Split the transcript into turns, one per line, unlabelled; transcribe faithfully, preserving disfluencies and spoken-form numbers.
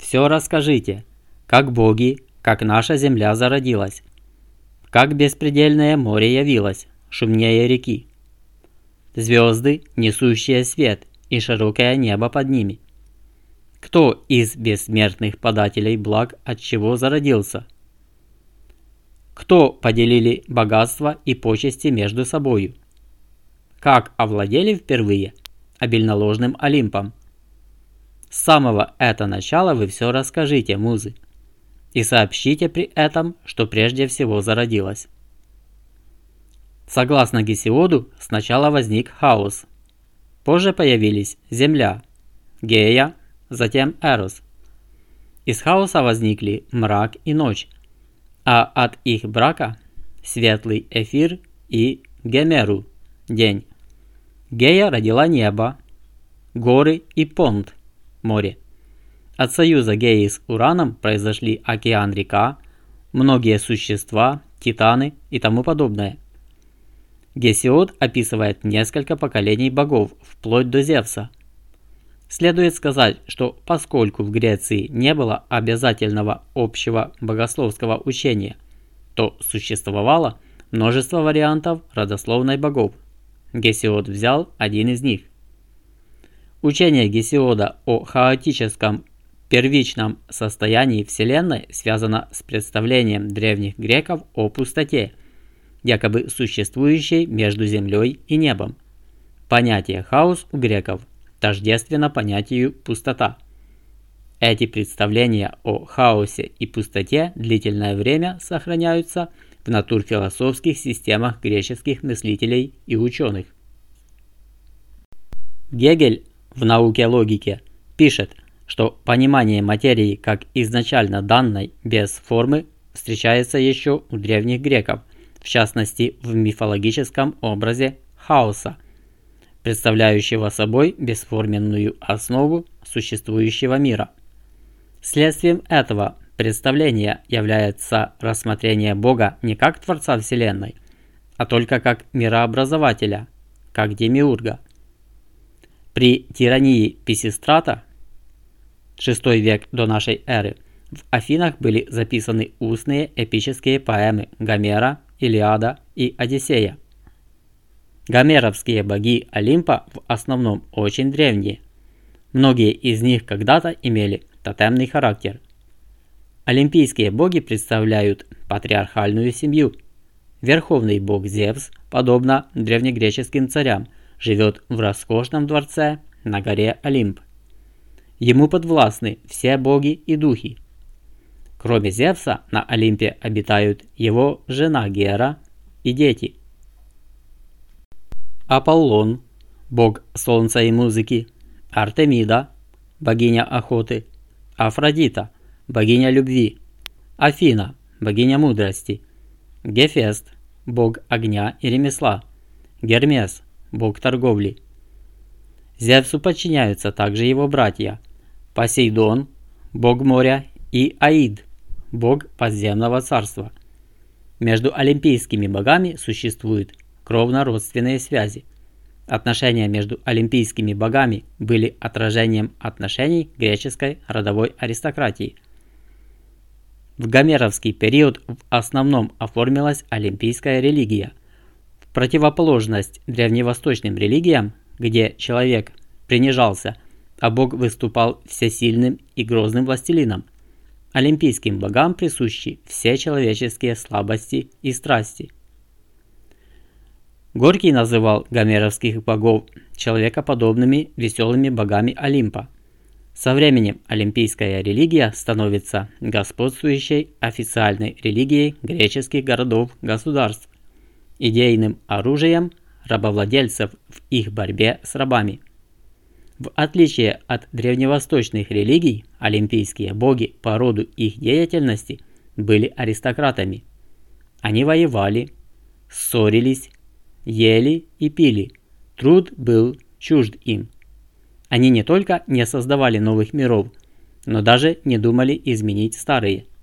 все расскажите, как боги, как наша земля зародилась, как беспредельное море явилось, шумнее реки, звезды, несущие свет, и широкое небо под ними. Кто из бессмертных подателей благ от чего зародился? Кто поделили богатство и почести между собою? Как овладели впервые обильноложным Олимпом? С самого это начала вы все расскажите, музы, и сообщите при этом, что прежде всего зародилось. Согласно Гесиоду, сначала возник хаос. Позже появились Земля, Гея, затем Эрос. Из хаоса возникли мрак и ночь, а от их брака светлый Эфир и Гемеру, день. Гея родила небо, горы и Понт, море. От союза Геи с Ураном произошли океан-река, многие существа, титаны и тому подобное. Гесиод описывает несколько поколений богов, вплоть до Зевса. Следует сказать, что поскольку в Греции не было обязательного общего богословского учения, то существовало множество вариантов родословной богов. Гесиод взял один из них. Учение Гесиода о хаотическом первичном состоянии Вселенной связано с представлением древних греков о пустоте, якобы существующей между землей и небом. Понятие «хаос» у греков тождественно понятию «пустота». Эти представления о хаосе и пустоте длительное время сохраняются в натурфилософских системах греческих мыслителей и ученых. Гегель в «Науке логики» пишет, что понимание материи как изначально данной без формы встречается еще у древних греков, в частности в мифологическом образе хаоса, представляющего собой бесформенную основу существующего мира. Следствием этого представления является рассмотрение Бога не как Творца Вселенной, а только как мирообразователя, как демиурга. При тирании Писистрата, шестой век до нашей эры, в Афинах были записаны устные эпические поэмы Гомера, Илиада и Одиссея. Гомеровские боги Олимпа в основном очень древние. Многие из них когда-то имели тотемный характер. Олимпийские боги представляют патриархальную семью. Верховный бог Зевс, подобно древнегреческим царям, живет в роскошном дворце на горе Олимп. Ему подвластны все боги и духи. Кроме Зевса, на Олимпе обитают его жена Гера и дети. Аполлон, бог солнца и музыки, Артемида, богиня охоты, Афродита, богиня любви, Афина, богиня мудрости, Гефест, бог огня и ремесла, Гермес, бог торговли. Зевсу подчиняются также его братья Посейдон, бог моря, и Аид, бог подземного царства. Между олимпийскими богами существуют кровно-родственные связи. Отношения между олимпийскими богами были отражением отношений греческой родовой аристократии. В гомеровский период в основном оформилась олимпийская религия. В противоположность древневосточным религиям, где человек принижался, а бог выступал всесильным и грозным властелином, олимпийским богам присущи все человеческие слабости и страсти. Горький называл гомеровских богов человекоподобными веселыми богами Олимпа. Со временем олимпийская религия становится господствующей официальной религией греческих городов-государств, идейным оружием рабовладельцев в их борьбе с рабами. В отличие от древневосточных религий, олимпийские боги по роду их деятельности были аристократами. Они воевали, ссорились, ели и пили. Труд был чужд им. Они не только не создавали новых миров, но даже не думали изменить старые.